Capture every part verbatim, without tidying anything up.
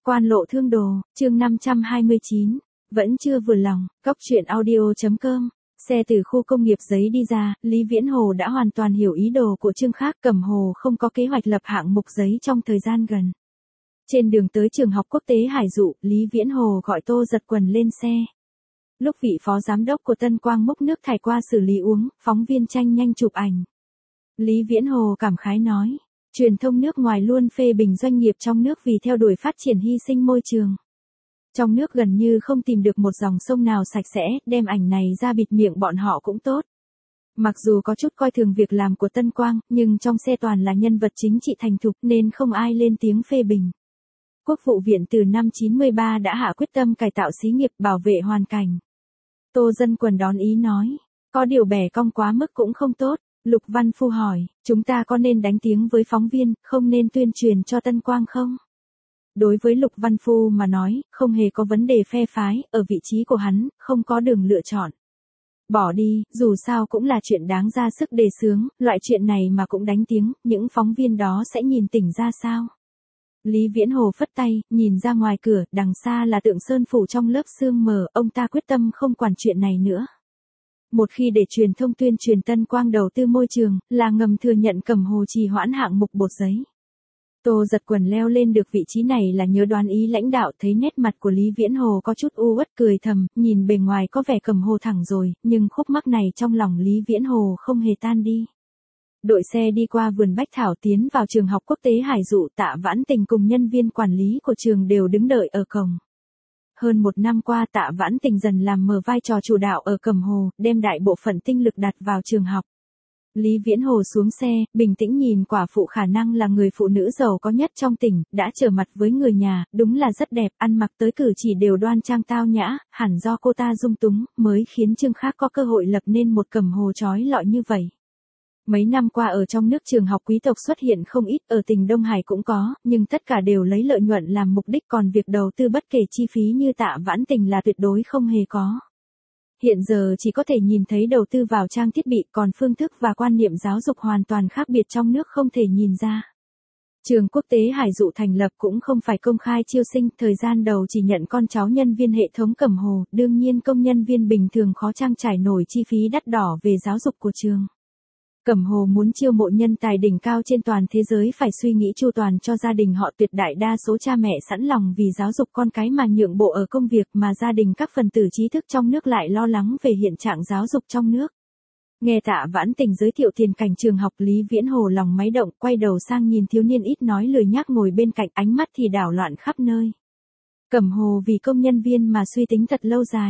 Quan lộ thương đồ, chương năm trăm hai mươi chín, vẫn chưa vừa lòng, cóc truyện audio.com. Xe từ khu công nghiệp giấy đi ra, Lý Viễn Hồ đã hoàn toàn hiểu ý đồ của Trương Khác. Cẩm Hồ không có kế hoạch lập hạng mục giấy trong thời gian gần. Trên đường tới trường học quốc tế Hải Dụ, Lý Viễn Hồ gọi Tô Giật Quần lên xe. Lúc vị phó giám đốc của Tân Quang múc nước thải qua xử lý uống, phóng viên tranh nhanh chụp ảnh. Lý Viễn Hồ cảm khái nói, truyền thông nước ngoài luôn phê bình doanh nghiệp trong nước vì theo đuổi phát triển hy sinh môi trường. Trong nước gần như không tìm được một dòng sông nào sạch sẽ, đem ảnh này ra bịt miệng bọn họ cũng tốt. Mặc dù có chút coi thường việc làm của Tân Quang, nhưng trong xe toàn là nhân vật chính trị thành thục nên không ai lên tiếng phê bình. Quốc vụ viện từ năm chín mươi ba đã hạ quyết tâm cải tạo xí nghiệp, bảo vệ hoàn cảnh. Tô Dân Quần đón ý nói, có điều bẻ cong quá mức cũng không tốt. Lục Văn Phu hỏi, chúng ta có nên đánh tiếng với phóng viên, không nên tuyên truyền cho Tân Quang không? Đối với Lục Văn Phu mà nói, không hề có vấn đề phe phái, ở vị trí của hắn, không có đường lựa chọn. Bỏ đi, dù sao cũng là chuyện đáng ra sức đề xướng, loại chuyện này mà cũng đánh tiếng, những phóng viên đó sẽ nhìn tỉnh ra sao? Lý Viễn Hồ phất tay, nhìn ra ngoài cửa, đằng xa là tượng sơn phủ trong lớp sương mờ, ông ta quyết tâm không quản chuyện này nữa. Một khi để truyền thông tuyên truyền Tân Quang đầu tư môi trường, là ngầm thừa nhận Cẩm Hồ trì hoãn hạng mục bột giấy. Tô Giật Quần leo lên được vị trí này là nhớ đoán ý lãnh đạo, thấy nét mặt của Lý Viễn Hồ có chút u uất cười thầm, nhìn bề ngoài có vẻ Cẩm Hồ thẳng rồi, nhưng khúc mắc này trong lòng Lý Viễn Hồ không hề tan đi. Đội xe đi qua vườn bách thảo tiến vào trường học quốc tế Hải Dụ, Tạ Vãn Tình cùng nhân viên quản lý của trường đều đứng đợi ở cổng. Hơn một năm qua Tạ Vãn Tình dần làm mờ vai trò chủ đạo ở Cẩm Hồ, đem đại bộ phận tinh lực đặt vào trường học. Lý Viễn Hồ xuống xe, bình tĩnh nhìn quả phụ khả năng là người phụ nữ giàu có nhất trong tỉnh, đã trở mặt với người nhà, đúng là rất đẹp, ăn mặc tới cử chỉ đều đoan trang tao nhã, hẳn do cô ta dung túng, mới khiến Trương Khác có cơ hội lập nên một Cẩm Hồ chói lọi như vậy. Mấy năm qua ở trong nước trường học quý tộc xuất hiện không ít, ở tỉnh Đông Hải cũng có, nhưng tất cả đều lấy lợi nhuận làm mục đích, còn việc đầu tư bất kể chi phí như Tạ Vãn Tình là tuyệt đối không hề có. Hiện giờ chỉ có thể nhìn thấy đầu tư vào trang thiết bị, còn phương thức và quan niệm giáo dục hoàn toàn khác biệt trong nước không thể nhìn ra. Trường quốc tế Hải Dụ thành lập cũng không phải công khai chiêu sinh, thời gian đầu chỉ nhận con cháu nhân viên hệ thống Cẩm Hồ, đương nhiên công nhân viên bình thường khó trang trải nổi chi phí đắt đỏ về giáo dục của trường. Cẩm Hồ muốn chiêu mộ nhân tài đỉnh cao trên toàn thế giới phải suy nghĩ chu toàn cho gia đình họ, tuyệt đại đa số cha mẹ sẵn lòng vì giáo dục con cái mà nhượng bộ ở công việc, mà gia đình các phần tử trí thức trong nước lại lo lắng về hiện trạng giáo dục trong nước. Nghe Tạ Vãn Tình giới thiệu tiền cảnh trường học, Lý Viễn Hồ lòng máy động, quay đầu sang nhìn thiếu niên ít nói lười nhác ngồi bên cạnh, ánh mắt thì đảo loạn khắp nơi. Cẩm Hồ vì công nhân viên mà suy tính thật lâu dài.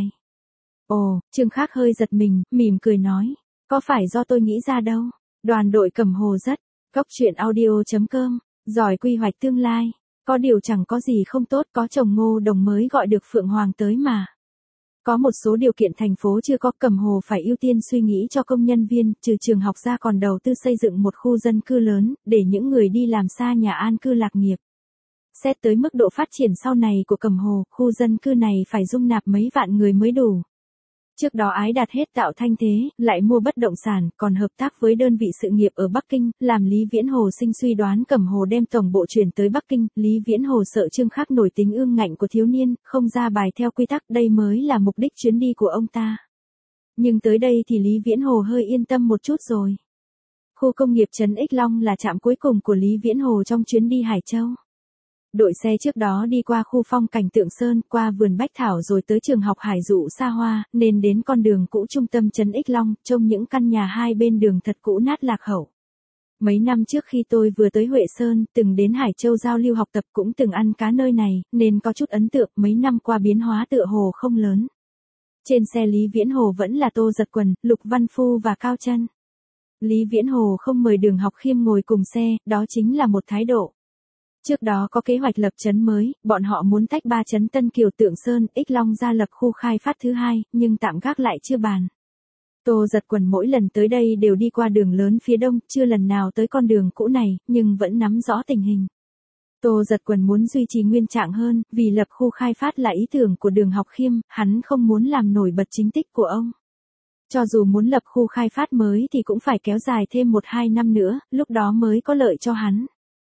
Ồ, Trương Khác hơi giật mình, mỉm cười nói. Có phải do tôi nghĩ ra đâu, đoàn đội Cẩm Hồ rất, cóc truyện audio.com, giỏi quy hoạch tương lai, có điều chẳng có gì không tốt, có chồng Ngô Đồng mới gọi được Phượng Hoàng tới mà. Có một số điều kiện thành phố chưa có, Cẩm Hồ phải ưu tiên suy nghĩ cho công nhân viên, trừ trường học ra còn đầu tư xây dựng một khu dân cư lớn, để những người đi làm xa nhà an cư lạc nghiệp. Xét tới mức độ phát triển sau này của Cẩm Hồ, khu dân cư này phải dung nạp mấy vạn người mới đủ. Trước đó Ái Đạt hết tạo thanh thế, lại mua bất động sản, còn hợp tác với đơn vị sự nghiệp ở Bắc Kinh, làm Lý Viễn Hồ sinh suy đoán Cẩm Hồ đem tổng bộ chuyển tới Bắc Kinh. Lý Viễn Hồ sợ Trương Khác nổi tính ương ngạnh của thiếu niên, không ra bài theo quy tắc, đây mới là mục đích chuyến đi của ông ta. Nhưng tới đây thì Lý Viễn Hồ hơi yên tâm một chút rồi. Khu công nghiệp Trấn Ích Long là trạm cuối cùng của Lý Viễn Hồ trong chuyến đi Hải Châu. Đội xe trước đó đi qua khu phong cảnh Tượng Sơn, qua vườn bách thảo rồi tới trường học Hải Dụ xa hoa, nên đến con đường cũ trung tâm Trấn Ích Long, trông những căn nhà hai bên đường thật cũ nát lạc hậu. Mấy năm trước khi tôi vừa tới Huệ Sơn, từng đến Hải Châu giao lưu học tập, cũng từng ăn cá nơi này, nên có chút ấn tượng. Mấy năm qua biến hóa tựa hồ không lớn. Trên xe Lý Viễn Hồ vẫn là Tô Giật Quần, Lục Văn Phu và Cao Chân. Lý Viễn Hồ không mời Đường Học Khiêm ngồi cùng xe, đó chính là một thái độ. Trước đó có kế hoạch lập trấn mới, bọn họ muốn tách ba trấn Tân Kiều, Tượng Sơn, Ích Long ra lập khu khai phát thứ hai, nhưng tạm gác lại chưa bàn. Tô Giật Quần mỗi lần tới đây đều đi qua đường lớn phía đông, chưa lần nào tới con đường cũ này, nhưng vẫn nắm rõ tình hình. Tô Giật Quần muốn duy trì nguyên trạng hơn, vì lập khu khai phát là ý tưởng của Đường Học Khiêm, hắn không muốn làm nổi bật chính tích của ông. Cho dù muốn lập khu khai phát mới thì cũng phải kéo dài thêm một hai năm nữa, lúc đó mới có lợi cho hắn.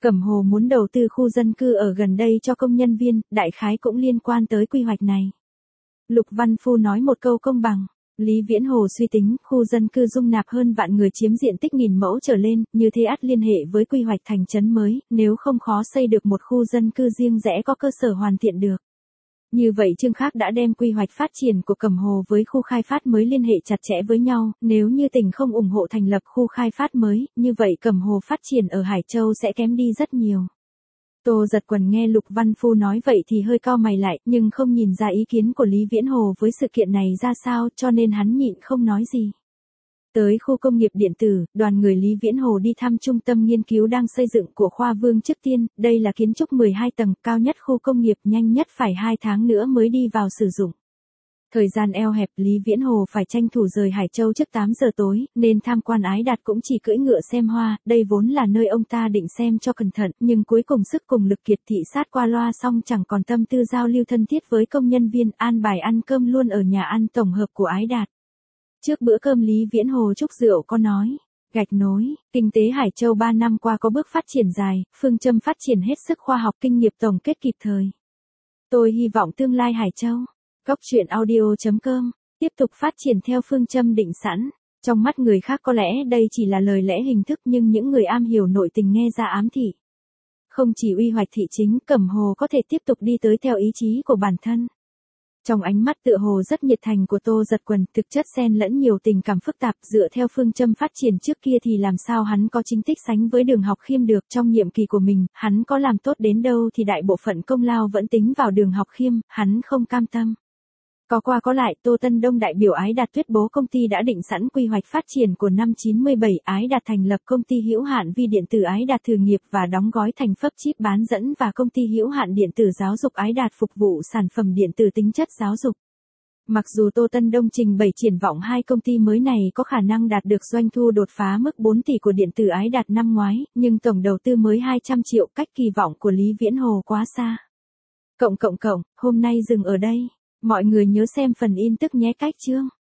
Cẩm Hồ muốn đầu tư khu dân cư ở gần đây cho công nhân viên, đại khái cũng liên quan tới quy hoạch này. Lục Văn Phu nói một câu công bằng. Lý Viễn Hồ suy tính, khu dân cư dung nạp hơn vạn người chiếm diện tích nghìn mẫu trở lên, như thế ắt liên hệ với quy hoạch thành trấn mới, nếu không khó xây được một khu dân cư riêng rẽ có cơ sở hoàn thiện được. Như vậy Trương Khác đã đem quy hoạch phát triển của Cẩm Hồ với khu khai phát mới liên hệ chặt chẽ với nhau, nếu như tỉnh không ủng hộ thành lập khu khai phát mới, như vậy Cẩm Hồ phát triển ở Hải Châu sẽ kém đi rất nhiều. Tô Giật Quần nghe Lục Văn Phu nói vậy thì hơi cau mày lại, nhưng không nhìn ra ý kiến của Lý Viễn Hồ với sự kiện này ra sao, cho nên hắn nhịn không nói gì. Tới khu công nghiệp điện tử, đoàn người Lý Viễn Hồ đi thăm trung tâm nghiên cứu đang xây dựng của Khoa Vương Trước Tiên, đây là kiến trúc mười hai tầng, cao nhất khu công nghiệp, nhanh nhất phải hai tháng nữa mới đi vào sử dụng. Thời gian eo hẹp, Lý Viễn Hồ phải tranh thủ rời Hải Châu trước tám giờ tối, nên tham quan Ái Đạt cũng chỉ cưỡi ngựa xem hoa, đây vốn là nơi ông ta định xem cho cẩn thận, nhưng cuối cùng sức cùng lực kiệt, thị sát qua loa xong chẳng còn tâm tư giao lưu thân thiết với công nhân viên, an bài ăn cơm luôn ở nhà ăn tổng hợp của Ái Đạt. Trước bữa cơm Lý Viễn Hồ chúc rượu có nói, gạch nối, kinh tế Hải Châu ba năm qua có bước phát triển dài, phương châm phát triển hết sức khoa học, kinh nghiệm tổng kết kịp thời. Tôi hy vọng tương lai Hải Châu, Cóc truyện audio chấm com, tiếp tục phát triển theo phương châm định sẵn. Trong mắt người khác có lẽ đây chỉ là lời lẽ hình thức, nhưng những người am hiểu nội tình nghe ra ám thị. Không chỉ uy hoạch thị chính, Cẩm Hồ có thể tiếp tục đi tới theo ý chí của bản thân. Trong ánh mắt tựa hồ rất nhiệt thành của Tô Giật Quần, thực chất xen lẫn nhiều tình cảm phức tạp, dựa theo phương châm phát triển trước kia thì làm sao hắn có chính tích sánh với Đường Học Khiêm được. Trong nhiệm kỳ của mình, hắn có làm tốt đến đâu thì đại bộ phận công lao vẫn tính vào Đường Học Khiêm, hắn không cam tâm. Có qua có lại, Tô Tân Đông đại biểu Ái Đạt tuyên bố công ty đã định sẵn quy hoạch phát triển của năm chín mươi bảy, Ái Đạt thành lập công ty hữu hạn vi điện tử Ái Đạt thử nghiệp và đóng gói thành phấp chip bán dẫn, và công ty hữu hạn điện tử giáo dục Ái Đạt phục vụ sản phẩm điện tử tính chất giáo dục. Mặc dù Tô Tân Đông trình bày triển vọng hai công ty mới này có khả năng đạt được doanh thu đột phá mức bốn tỷ của điện tử Ái Đạt năm ngoái, nhưng tổng đầu tư mới hai trăm triệu, cách kỳ vọng của Lý Viễn Hồ quá xa. Cộng cộng cộng, hôm nay dừng ở đây. Mọi người nhớ xem phần in tức nhé. Cách chương.